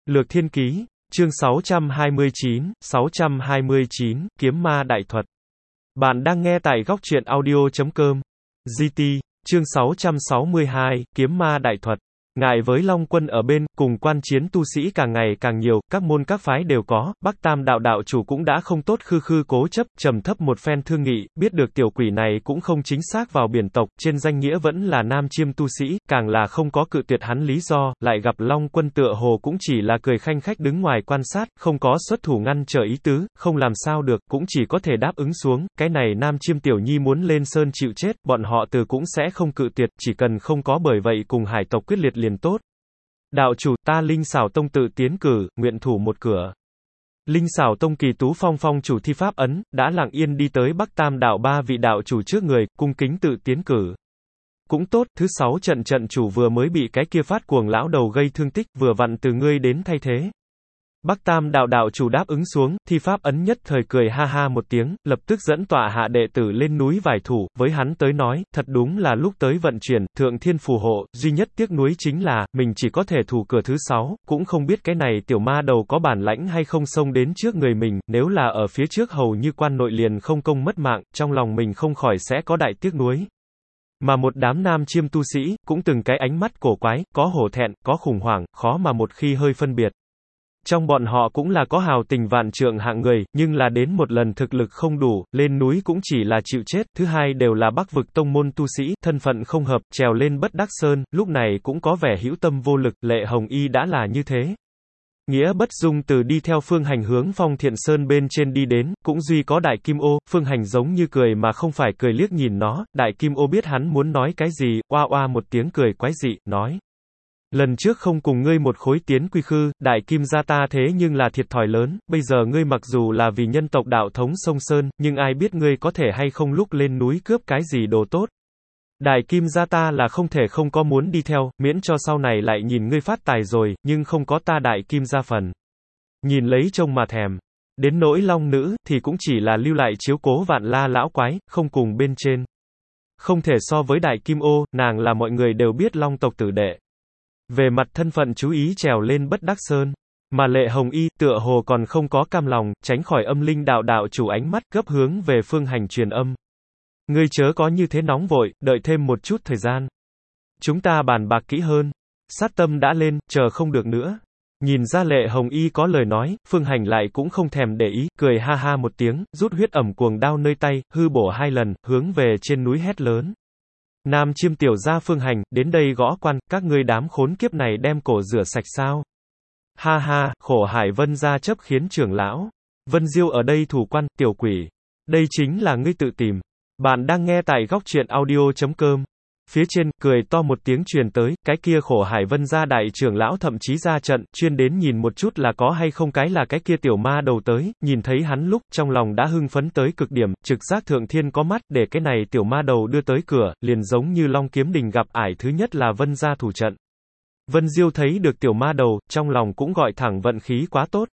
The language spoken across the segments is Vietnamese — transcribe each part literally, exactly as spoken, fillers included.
Lược Thiên Ký, chương sáu trăm hai mươi chín, sáu trăm hai mươi chín, Kiếm Ma Đại Thuật. Bạn đang nghe tại góc truyện audio chấm com. giê tê, chương sáu trăm sáu mươi hai, Kiếm Ma Đại Thuật. Ngại với Long Quân ở bên, cùng quan chiến tu sĩ càng ngày càng nhiều, các môn các phái đều có, Bắc Tam đạo đạo chủ cũng đã không tốt khư khư cố chấp, trầm thấp một phen thương nghị, biết được tiểu quỷ này cũng không chính xác vào biển tộc, trên danh nghĩa vẫn là nam chiêm tu sĩ, càng là không có cự tuyệt hắn lý do, lại gặp Long Quân tựa hồ cũng chỉ là cười khanh khách đứng ngoài quan sát, không có xuất thủ ngăn trở ý tứ, không làm sao được, cũng chỉ có thể đáp ứng xuống, cái này nam chiêm tiểu nhi muốn lên sơn chịu chết, bọn họ từ cũng sẽ không cự tuyệt, chỉ cần không có bởi vậy cùng hải tộc quyết liệt liền tốt. Đạo chủ, ta Linh Xảo Tông tự tiến cử, nguyện thủ một cửa. Linh Xảo Tông Kỳ Tú Phong phong chủ thi pháp ấn, đã lặng yên đi tới Bắc Tam đạo ba vị đạo chủ trước người, cung kính tự tiến cử. Cũng tốt, thứ sáu trận trận chủ vừa mới bị cái kia phát cuồng lão đầu gây thương tích, vừa vặn từ ngươi đến thay thế. Bắc Tam đạo đạo chủ đáp ứng xuống, thi pháp ấn nhất thời cười ha ha một tiếng, lập tức dẫn tọa hạ đệ tử lên núi vài thủ, với hắn tới nói, thật đúng là lúc tới vận chuyển, thượng thiên phù hộ, duy nhất tiếc nuối chính là, mình chỉ có thể thủ cửa thứ sáu, cũng không biết cái này tiểu ma đầu có bản lãnh hay không xông đến trước người mình, nếu là ở phía trước hầu như quan nội liền không công mất mạng, trong lòng mình không khỏi sẽ có đại tiếc nuối. Mà một đám nam chiêm tu sĩ, cũng từng cái ánh mắt cổ quái, có hổ thẹn, có khủng hoảng, khó mà một khi hơi phân biệt. Trong bọn họ cũng là có hào tình vạn trượng hạng người, nhưng là đến một lần thực lực không đủ, lên núi cũng chỉ là chịu chết, thứ hai đều là Bắc vực tông môn tu sĩ, thân phận không hợp, trèo lên Bất Đắc Sơn, lúc này cũng có vẻ hữu tâm vô lực, Lệ Hồng Y đã là như thế. Nghĩa Bất Dung từ đi theo Phương Hành hướng Phong Thiện Sơn bên trên đi đến, cũng duy có Đại Kim Ô, Phương Hành giống như cười mà không phải cười liếc nhìn nó, Đại Kim Ô biết hắn muốn nói cái gì, oa oa một tiếng cười quái dị, nói. Lần trước không cùng ngươi một khối tiến quy khư, đại kim gia ta thế nhưng là thiệt thòi lớn, bây giờ ngươi mặc dù là vì nhân tộc đạo thống sông Sơn, nhưng ai biết ngươi có thể hay không lúc lên núi cướp cái gì đồ tốt. Đại kim gia ta là không thể không có muốn đi theo, miễn cho sau này lại nhìn ngươi phát tài rồi, nhưng không có ta đại kim gia phần. Nhìn lấy trông mà thèm. Đến nỗi long nữ, thì cũng chỉ là lưu lại chiếu cố vạn la lão quái, không cùng bên trên. Không thể so với đại kim ô, nàng là mọi người đều biết long tộc tử đệ. Về mặt thân phận chú ý trèo lên Bất Đắc Sơn, mà Lệ Hồng Y tựa hồ còn không có cam lòng, tránh khỏi âm linh đạo đạo chủ ánh mắt gấp hướng về Phương Hành truyền âm. Ngươi chớ có như thế nóng vội, đợi thêm một chút thời gian. Chúng ta bàn bạc kỹ hơn. Sát tâm đã lên, chờ không được nữa. Nhìn ra Lệ Hồng Y có lời nói, Phương Hành lại cũng không thèm để ý, cười ha ha một tiếng, rút huyết ẩm cuồng đao nơi tay, hư bổ hai lần, hướng về trên núi hét lớn. Nam chiêm tiểu gia Phương Hành, đến đây gõ quan, các ngươi đám khốn kiếp này đem cổ rửa sạch sao? Ha ha, khổ hải Vân gia chấp khiến trưởng lão. Vân Diêu ở đây thủ quan, tiểu quỷ. Đây chính là ngươi tự tìm. Bạn đang nghe tại góc truyện audio chấm com. Phía trên, cười to một tiếng truyền tới, cái kia khổ hải Vân gia đại trưởng lão thậm chí ra trận, chuyên đến nhìn một chút là có hay không cái là cái kia tiểu ma đầu tới, nhìn thấy hắn lúc, trong lòng đã hưng phấn tới cực điểm, trực giác thượng thiên có mắt, để cái này tiểu ma đầu đưa tới cửa, liền giống như Long Kiếm Đình gặp ải thứ nhất là Vân gia thủ trận. Vân Diêu thấy được tiểu ma đầu, trong lòng cũng gọi thẳng vận khí quá tốt.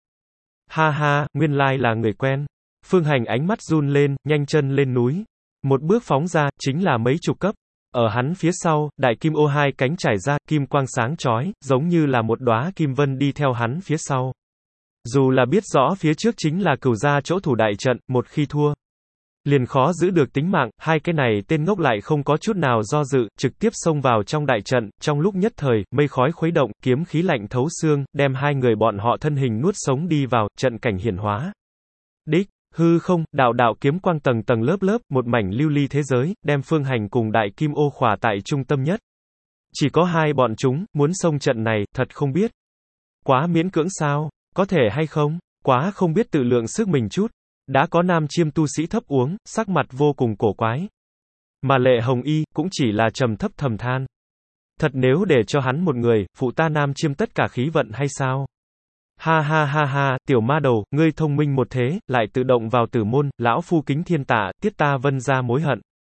Ha ha, nguyên lai là người quen. Phương Hành ánh mắt run lên, nhanh chân lên núi. Một bước phóng ra, chính là mấy chục cấp. Ở hắn phía sau, đại kim ô hai cánh trải ra, kim quang sáng chói, giống như là một đóa kim vân đi theo hắn phía sau. Dù là biết rõ phía trước chính là cửu gia chỗ thủ đại trận, một khi thua, liền khó giữ được tính mạng, hai cái này tên ngốc lại không có chút nào do dự, trực tiếp xông vào trong đại trận, trong lúc nhất thời, mây khói khuấy động, kiếm khí lạnh thấu xương, đem hai người bọn họ thân hình nuốt sống đi vào, trận cảnh hiển hóa. Đích. Hư không, đạo đạo kiếm quang tầng tầng lớp lớp, một mảnh lưu ly thế giới, đem Phương Hành cùng đại kim ô khỏa tại trung tâm nhất. Chỉ có hai bọn chúng, muốn xông trận này, thật không biết. Quá miễn cưỡng sao? Có thể hay không? Quá không biết tự lượng sức mình chút. Đã có nam chiêm tu sĩ thấp uống, sắc mặt vô cùng cổ quái. Mà Lệ Hồng Y, cũng chỉ là trầm thấp thầm than. Thật nếu để cho hắn một người, phụ ta nam chiêm tất cả khí vận hay sao? Ha ha ha ha, tiểu ma đầu, ngươi thông minh một thế, lại tự động vào tử môn, lão phu kính thiên tạ, tiết ta Vân gia mối hận.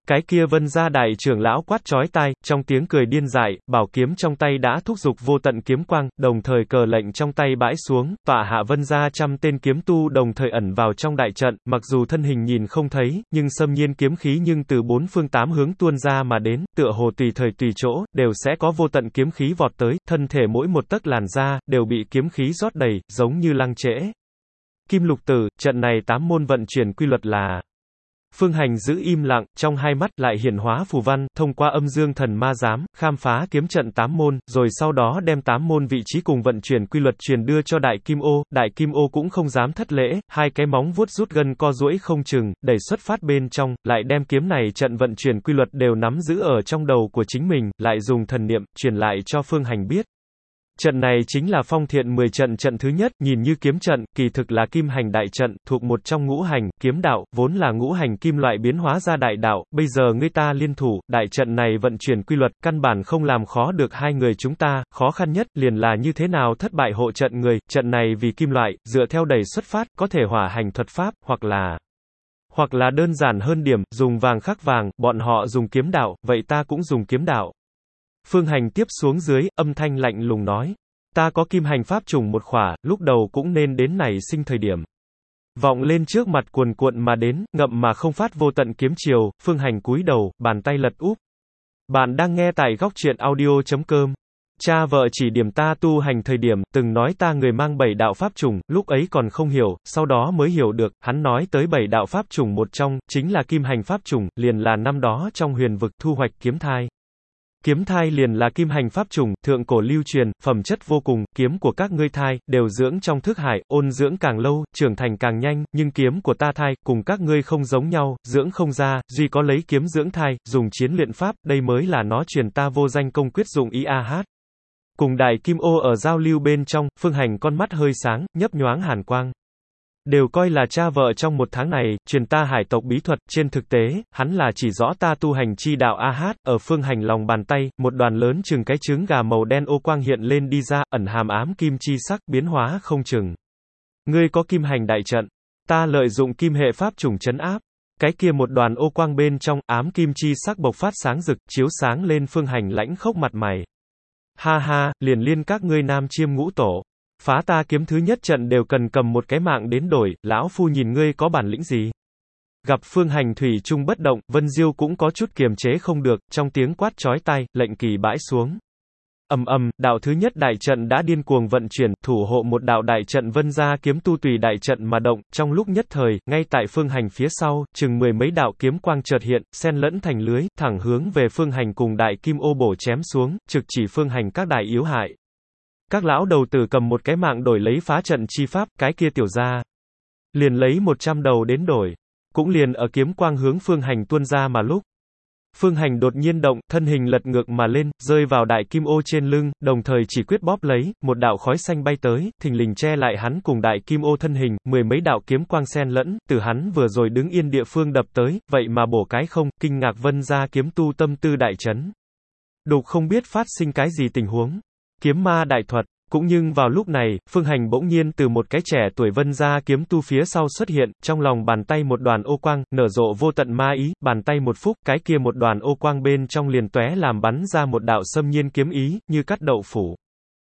Cái kia Vân gia đại trưởng lão quát chói tai, trong tiếng cười điên dại, bảo kiếm trong tay đã thúc giục vô tận kiếm quang, đồng thời cờ lệnh trong tay bãi xuống, tọa hạ Vân gia trăm tên kiếm tu đồng thời ẩn vào trong đại trận, mặc dù thân hình nhìn không thấy, nhưng xâm nhiên kiếm khí nhưng từ bốn phương tám hướng tuôn ra mà đến, tựa hồ tùy thời tùy chỗ, đều sẽ có vô tận kiếm khí vọt tới, thân thể mỗi một tấc làn da, đều bị kiếm khí rót đầy, giống như lăng trễ. Kim Lục Tử, trận này tám môn vận chuyển quy luật là. Phương Hành giữ im lặng, trong hai mắt lại hiển hóa phù văn, thông qua âm dương thần ma giám, khám phá kiếm trận tám môn, rồi sau đó đem tám môn vị trí cùng vận chuyển quy luật truyền đưa cho Đại Kim Ô, Đại Kim Ô cũng không dám thất lễ, hai cái móng vuốt rút gân co duỗi không chừng, đẩy xuất phát bên trong, lại đem kiếm này trận vận chuyển quy luật đều nắm giữ ở trong đầu của chính mình, lại dùng thần niệm, truyền lại cho Phương Hành biết. Trận này chính là phong thiện mười trận trận thứ nhất, nhìn như kiếm trận, kỳ thực là kim hành đại trận, thuộc một trong ngũ hành, kiếm đạo, vốn là ngũ hành kim loại biến hóa ra đại đạo, bây giờ ngươi ta liên thủ, đại trận này vận chuyển quy luật, căn bản không làm khó được hai người chúng ta, khó khăn nhất, liền là như thế nào thất bại hộ trận người, trận này vì kim loại, dựa theo đẩy xuất phát, có thể hỏa hành thuật pháp, hoặc là, hoặc là đơn giản hơn điểm, dùng vàng khắc vàng, bọn họ dùng kiếm đạo, vậy ta cũng dùng kiếm đạo. Phương Hành tiếp xuống dưới, âm thanh lạnh lùng nói. Ta có kim hành pháp trùng một khỏa, lúc đầu cũng nên đến nảy sinh thời điểm. Vọng lên trước mặt cuồn cuộn mà đến, ngậm mà không phát vô tận kiếm chiều, Phương Hành cúi đầu, bàn tay lật úp. Bạn đang nghe tại góc truyện audio chấm com. Cha vợ chỉ điểm ta tu hành thời điểm, từng nói ta người mang bảy đạo pháp trùng, lúc ấy còn không hiểu, sau đó mới hiểu được, hắn nói tới bảy đạo pháp trùng một trong, chính là kim hành pháp trùng, liền là năm đó trong huyền vực thu hoạch kiếm thai. Kiếm thai liền là kim hành pháp trùng, thượng cổ lưu truyền, phẩm chất vô cùng, kiếm của các ngươi thai, đều dưỡng trong thức hải, ôn dưỡng càng lâu, trưởng thành càng nhanh, nhưng kiếm của ta thai, cùng các ngươi không giống nhau, dưỡng không ra, duy có lấy kiếm dưỡng thai, dùng chiến luyện pháp, đây mới là nó truyền ta vô danh công quyết dụng ý a hát. Cùng Đại Kim Ô ở giao lưu bên trong, Phương Hành con mắt hơi sáng, nhấp nhoáng hàn quang. Đều coi là cha vợ trong một tháng này, truyền ta hải tộc bí thuật, trên thực tế, hắn là chỉ rõ ta tu hành chi đạo a hát, ở Phương Hành lòng bàn tay, một đoàn lớn chừng cái trứng gà màu đen ô quang hiện lên đi ra, ẩn hàm ám kim chi sắc, biến hóa không chừng. Ngươi có kim hành đại trận, ta lợi dụng kim hệ pháp trùng trấn áp. Cái kia một đoàn ô quang bên trong, ám kim chi sắc bộc phát sáng rực, chiếu sáng lên Phương Hành lãnh khốc mặt mày. Ha ha, liền liên các ngươi nam chiêm ngũ tổ. Phá ta kiếm thứ nhất trận đều cần cầm một cái mạng đến đổi, lão phu nhìn ngươi có bản lĩnh gì. Gặp Phương Hành thủy chung bất động, Vân Diêu cũng có chút kiềm chế không được, trong tiếng quát chói tai, lệnh kỳ bãi xuống. Ầm ầm, đạo thứ nhất đại trận đã điên cuồng vận chuyển, thủ hộ một đạo đại trận Vân gia kiếm tu tùy đại trận mà động, trong lúc nhất thời, ngay tại Phương Hành phía sau, chừng mười mấy đạo kiếm quang chợt hiện, xen lẫn thành lưới, thẳng hướng về Phương Hành cùng Đại Kim Ô bổ chém xuống, trực chỉ Phương Hành các đại yếu hại. Các lão đầu tử cầm một cái mạng đổi lấy phá trận chi pháp, cái kia tiểu gia liền lấy một trăm đầu đến đổi, cũng liền ở kiếm quang hướng Phương Hành tuôn ra mà lúc. Phương Hành đột nhiên động, thân hình lật ngược mà lên, rơi vào Đại Kim Ô trên lưng, đồng thời chỉ quyết bóp lấy, một đạo khói xanh bay tới, thình lình che lại hắn cùng Đại Kim Ô thân hình, mười mấy đạo kiếm quang xen lẫn, từ hắn vừa rồi đứng yên địa phương đập tới, vậy mà bổ cái không, kinh ngạc Vân gia kiếm tu tâm tư đại chấn. Đục không biết phát sinh cái gì tình huống. Kiếm ma đại thuật. Cũng nhưng vào lúc này, Phương Hành bỗng nhiên từ một cái trẻ tuổi Vân gia kiếm tu phía sau xuất hiện, trong lòng bàn tay một đoàn ô quang, nở rộ vô tận ma ý, bàn tay một phúc, cái kia một đoàn ô quang bên trong liền tóe làm bắn ra một đạo xâm nhiên kiếm ý, như cắt đậu phủ.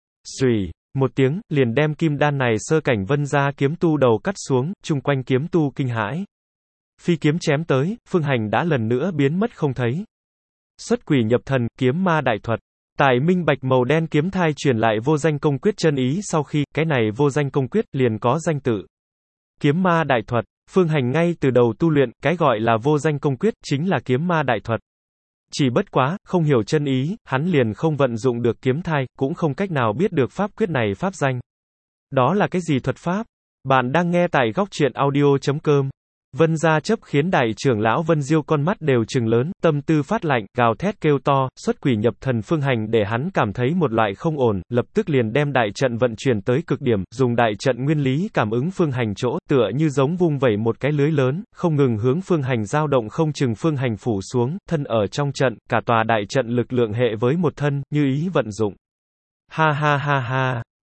Xùy, một tiếng, liền đem kim đan này sơ cảnh Vân gia kiếm tu đầu cắt xuống, chung quanh kiếm tu kinh hãi. Phi kiếm chém tới, Phương Hành đã lần nữa biến mất không thấy. Xuất quỷ nhập thần, kiếm ma đại thuật. Tài minh bạch màu đen kiếm thai truyền lại vô danh công quyết chân ý sau khi, cái này vô danh công quyết, liền có danh tự. Kiếm ma đại thuật, Phương Hành ngay từ đầu tu luyện, cái gọi là vô danh công quyết, chính là kiếm ma đại thuật. Chỉ bất quá, không hiểu chân ý, hắn liền không vận dụng được kiếm thai, cũng không cách nào biết được pháp quyết này pháp danh. Đó là cái gì thuật pháp? Bạn đang nghe tại góc truyện audio chấm com. Vân gia chấp khiến đại trưởng lão Vân Diêu con mắt đều trừng lớn, tâm tư phát lạnh, gào thét kêu to, xuất quỷ nhập thần Phương Hành để hắn cảm thấy một loại không ổn, lập tức liền đem đại trận vận chuyển tới cực điểm, dùng đại trận nguyên lý cảm ứng Phương Hành chỗ, tựa như giống vung vẩy một cái lưới lớn, không ngừng hướng Phương Hành dao động không chừng Phương Hành phủ xuống, thân ở trong trận, cả tòa đại trận lực lượng hệ với một thân, như ý vận dụng. Ha ha ha ha.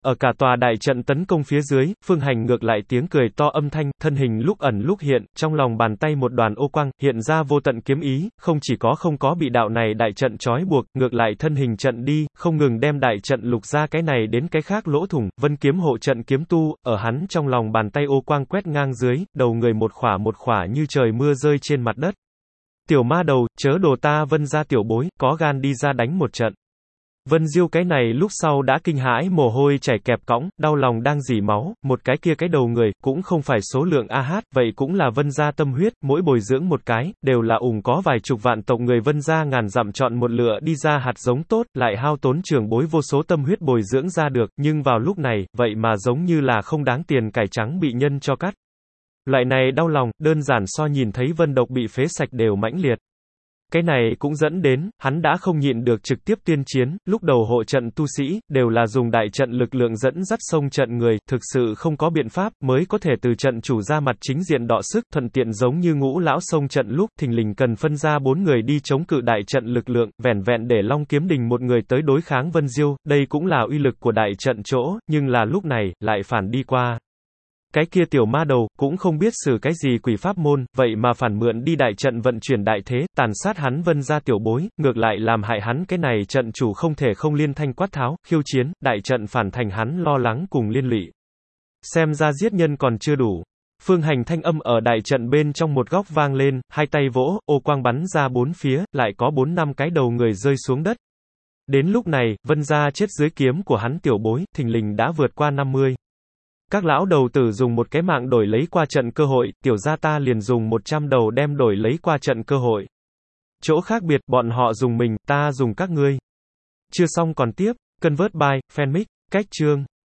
Ở cả tòa đại trận tấn công phía dưới, Phương Hành ngược lại tiếng cười to âm thanh, thân hình lúc ẩn lúc hiện, trong lòng bàn tay một đoàn ô quang, hiện ra vô tận kiếm ý, không chỉ có không có bị đạo này đại trận trói buộc, ngược lại thân hình trận đi, không ngừng đem đại trận lục ra cái này đến cái khác lỗ thủng, vân kiếm hộ trận kiếm tu, ở hắn trong lòng bàn tay ô quang quét ngang dưới, đầu người một khỏa một khỏa như trời mưa rơi trên mặt đất. Tiểu ma đầu, chớ đồ ta Vân gia tiểu bối, có gan đi ra đánh một trận. Vân Diêu cái này lúc sau đã kinh hãi mồ hôi chảy kẹp cõng, đau lòng đang rỉ máu, một cái kia cái đầu người, cũng không phải số lượng a hát, vậy cũng là Vân gia tâm huyết, mỗi bồi dưỡng một cái, đều là ủng có vài chục vạn tộc người Vân gia ngàn dặm chọn một lựa đi ra hạt giống tốt, lại hao tốn trưởng bối vô số tâm huyết bồi dưỡng ra được, nhưng vào lúc này, vậy mà giống như là không đáng tiền cải trắng bị nhân cho cắt. Loại này đau lòng, đơn giản so nhìn thấy vân độc bị phế sạch đều mãnh liệt. Cái này cũng dẫn đến, hắn đã không nhịn được trực tiếp tuyên chiến, lúc đầu hộ trận tu sĩ, đều là dùng đại trận lực lượng dẫn dắt xông trận người, thực sự không có biện pháp, mới có thể từ trận chủ ra mặt chính diện đọ sức, thuận tiện giống như ngũ lão xông trận lúc, thình lình cần phân ra bốn người đi chống cự đại trận lực lượng, vẻn vẹn để Long Kiếm Đình một người tới đối kháng Vân Diêu, đây cũng là uy lực của đại trận chỗ, nhưng là lúc này, lại phản đi qua. Cái kia tiểu ma đầu, cũng không biết sử cái gì quỷ pháp môn, vậy mà phản mượn đi đại trận vận chuyển đại thế, tàn sát hắn Vân gia tiểu bối, ngược lại làm hại hắn cái này trận chủ không thể không liên thanh quát tháo, khiêu chiến, đại trận phản thành hắn lo lắng cùng liên lụy. Xem ra giết nhân còn chưa đủ. Phương Hành thanh âm ở đại trận bên trong một góc vang lên, hai tay vỗ, ô quang bắn ra bốn phía, lại có bốn năm cái đầu người rơi xuống đất. Đến lúc này, Vân gia chết dưới kiếm của hắn tiểu bối, thình lình đã vượt qua năm mươi. Các lão đầu tử dùng một cái mạng đổi lấy qua trận cơ hội, tiểu gia ta liền dùng một trăm đầu đem đổi lấy qua trận cơ hội. Chỗ khác biệt, bọn họ dùng mình, ta dùng các ngươi. Chưa xong còn tiếp, Convert by, Fanmic, cách chương.